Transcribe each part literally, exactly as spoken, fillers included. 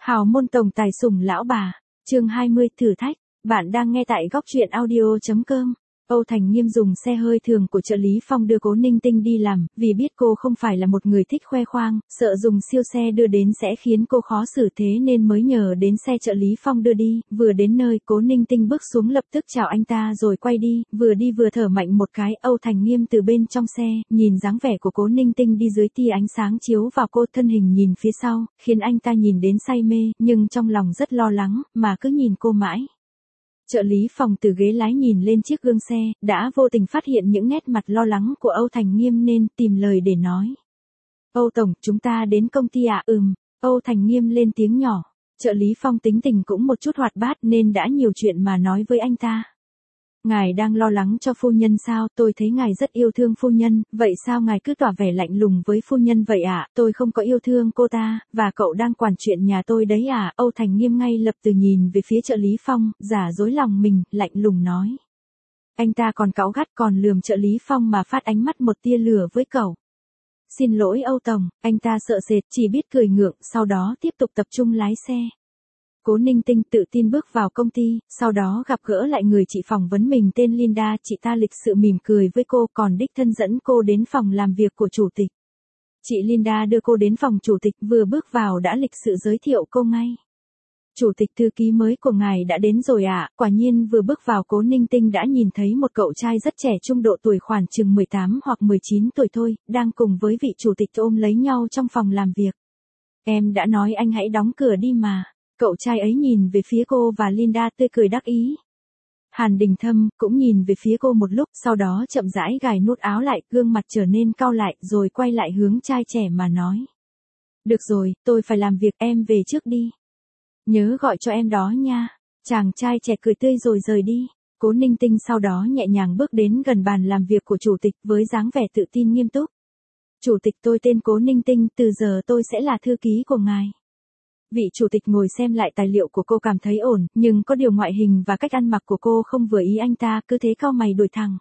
Hào môn tổng tài sủng lão bà, chương hai mươi thử thách, bạn đang nghe tại góc truyện audio chấm com. Âu Thành Nghiêm dùng xe hơi thường của trợ lý Phong đưa Cố Ninh Tinh đi làm, vì biết cô không phải là một người thích khoe khoang, sợ dùng siêu xe đưa đến sẽ khiến cô khó xử thế nên mới nhờ đến xe trợ lý Phong đưa đi. Vừa đến nơi, Cố Ninh Tinh bước xuống lập tức chào anh ta rồi quay đi, vừa đi vừa thở mạnh một cái. Âu Thành Nghiêm từ bên trong xe, nhìn dáng vẻ của Cố Ninh Tinh đi dưới tia ánh sáng chiếu vào cô, thân hình nhìn phía sau, khiến anh ta nhìn đến say mê, nhưng trong lòng rất lo lắng, mà cứ nhìn cô mãi. Trợ lý Phong từ ghế lái nhìn lên chiếc gương xe, đã vô tình phát hiện những nét mặt lo lắng của Âu Thành Nghiêm nên tìm lời để nói. Âu Tổng, chúng ta đến công ty à? Ừm, Âu Thành Nghiêm lên tiếng nhỏ. Trợ lý Phong tính tình cũng một chút hoạt bát nên đã nhiều chuyện mà nói với anh ta. Ngài đang lo lắng cho phu nhân sao? Tôi thấy ngài rất yêu thương phu nhân, vậy sao ngài cứ tỏ vẻ lạnh lùng với phu nhân vậy ạ? À? Tôi không có yêu thương cô ta, và cậu đang quản chuyện nhà tôi đấy à? Âu Thành Nghiêm ngay lập tức nhìn về phía trợ lý Phong, giả dối lòng mình, lạnh lùng nói. Anh ta còn cáu gắt còn lườm trợ lý Phong mà phát ánh mắt một tia lửa với cậu. Xin lỗi Âu Tổng, anh ta sợ sệt chỉ biết cười ngượng, sau đó tiếp tục tập trung lái xe. Cố Ninh Tinh tự tin bước vào công ty, sau đó gặp gỡ lại người chị phỏng vấn mình tên Linda, chị ta lịch sự mỉm cười với cô còn đích thân dẫn cô đến phòng làm việc của chủ tịch. Chị Linda đưa cô đến phòng chủ tịch, vừa bước vào đã lịch sự giới thiệu cô ngay. Chủ tịch thư ký mới của ngài đã đến rồi ạ. À? Quả nhiên vừa bước vào Cố Ninh Tinh đã nhìn thấy một cậu trai rất trẻ trung độ tuổi khoảng chừng mười tám hoặc mười chín tuổi thôi, đang cùng với vị chủ tịch ôm lấy nhau trong phòng làm việc. Em đã nói anh hãy đóng cửa đi mà. Cậu trai ấy nhìn về phía cô và Linda tươi cười đắc ý. Hàn Đình Thâm cũng nhìn về phía cô một lúc, sau đó chậm rãi gài nút áo lại, gương mặt trở nên cau lại rồi quay lại hướng trai trẻ mà nói. Được rồi, tôi phải làm việc, em về trước đi. Nhớ gọi cho em đó nha. Chàng trai trẻ cười tươi rồi rời đi. Cố Ninh Tinh sau đó nhẹ nhàng bước đến gần bàn làm việc của chủ tịch với dáng vẻ tự tin nghiêm túc. Chủ tịch, tôi tên Cố Ninh Tinh, từ giờ tôi sẽ là thư ký của ngài. Vị chủ tịch ngồi xem lại tài liệu của cô cảm thấy ổn, nhưng có điều ngoại hình và cách ăn mặc của cô không vừa ý anh ta, cứ thế cau mày đuổi thẳng.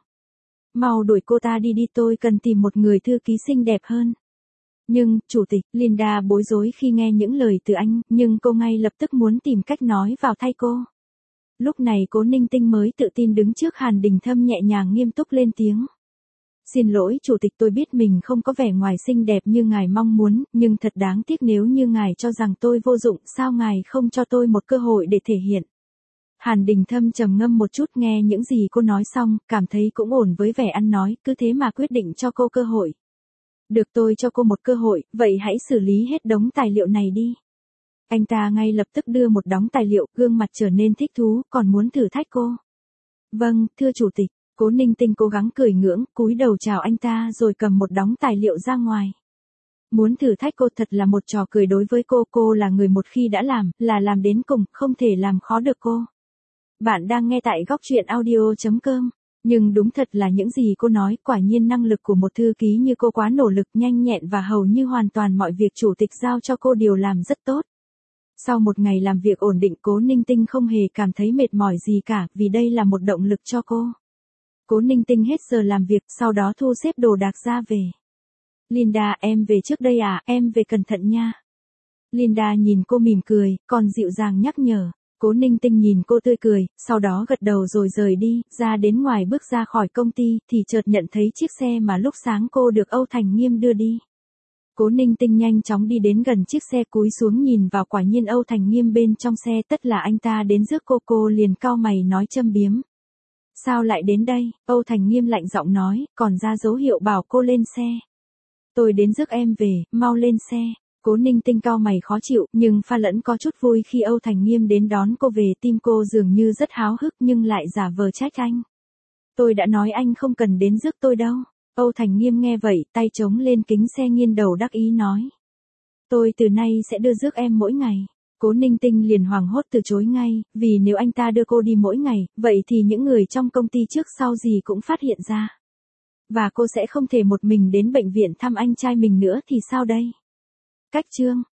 Mau đuổi cô ta đi đi, tôi cần tìm một người thư ký xinh đẹp hơn. Nhưng, chủ tịch, Linda bối rối khi nghe những lời từ anh, nhưng cô ngay lập tức muốn tìm cách nói vào thay cô. Lúc này Cố Ninh Tinh mới tự tin đứng trước Hàn Đình Thâm nhẹ nhàng nghiêm túc lên tiếng. Xin lỗi chủ tịch, tôi biết mình không có vẻ ngoài xinh đẹp như ngài mong muốn, nhưng thật đáng tiếc nếu như ngài cho rằng tôi vô dụng, sao ngài không cho tôi một cơ hội để thể hiện. Hàn Đình Thâm trầm ngâm một chút nghe những gì cô nói xong, cảm thấy cũng ổn với vẻ ăn nói, cứ thế mà quyết định cho cô cơ hội. Được, tôi cho cô một cơ hội, vậy hãy xử lý hết đống tài liệu này đi. Anh ta ngay lập tức đưa một đống tài liệu, gương mặt trở nên thích thú, còn muốn thử thách cô. Vâng, thưa chủ tịch. Cố Ninh Tinh cố gắng cười ngưỡng, cúi đầu chào anh ta rồi cầm một đống tài liệu ra ngoài. Muốn thử thách cô thật là một trò cười đối với cô, cô là người một khi đã làm, là làm đến cùng, không thể làm khó được cô. Bạn đang nghe tại góc truyện audio chấm com. Nhưng đúng thật là những gì cô nói, quả nhiên năng lực của một thư ký như cô quá nỗ lực, nhanh nhẹn và hầu như hoàn toàn mọi việc chủ tịch giao cho cô đều làm rất tốt. Sau một ngày làm việc ổn định, Cố Ninh Tinh không hề cảm thấy mệt mỏi gì cả, vì đây là một động lực cho cô. Cố Ninh Tinh hết giờ làm việc, sau đó thu xếp đồ đạc ra về. Linda, em về trước đây à, em về cẩn thận nha. Linda nhìn cô mỉm cười, còn dịu dàng nhắc nhở. Cố Ninh Tinh nhìn cô tươi cười, sau đó gật đầu rồi rời đi, ra đến ngoài bước ra khỏi công ty, thì chợt nhận thấy chiếc xe mà lúc sáng cô được Âu Thành Nghiêm đưa đi. Cố Ninh Tinh nhanh chóng đi đến gần chiếc xe, cúi xuống nhìn vào, quả nhiên Âu Thành Nghiêm bên trong xe, tất là anh ta đến rước cô, cô liền cau mày nói châm biếm. Sao lại đến đây? Âu Thành Nghiêm lạnh giọng nói, còn ra dấu hiệu bảo cô lên xe. Tôi đến rước em về, mau lên xe. Cố Ninh Tinh cau mày khó chịu, nhưng pha lẫn có chút vui khi Âu Thành Nghiêm đến đón cô về, tim cô dường như rất háo hức nhưng lại giả vờ trách anh. Tôi đã nói anh không cần đến rước tôi đâu. Âu Thành Nghiêm nghe vậy, tay chống lên kính xe nghiêng đầu đắc ý nói. Tôi từ nay sẽ đưa rước em mỗi ngày. Cố Ninh Tinh liền hoảng hốt từ chối ngay, vì nếu anh ta đưa cô đi mỗi ngày, vậy thì những người trong công ty trước sau gì cũng phát hiện ra. Và cô sẽ không thể một mình đến bệnh viện thăm anh trai mình nữa thì sao đây? Cách chương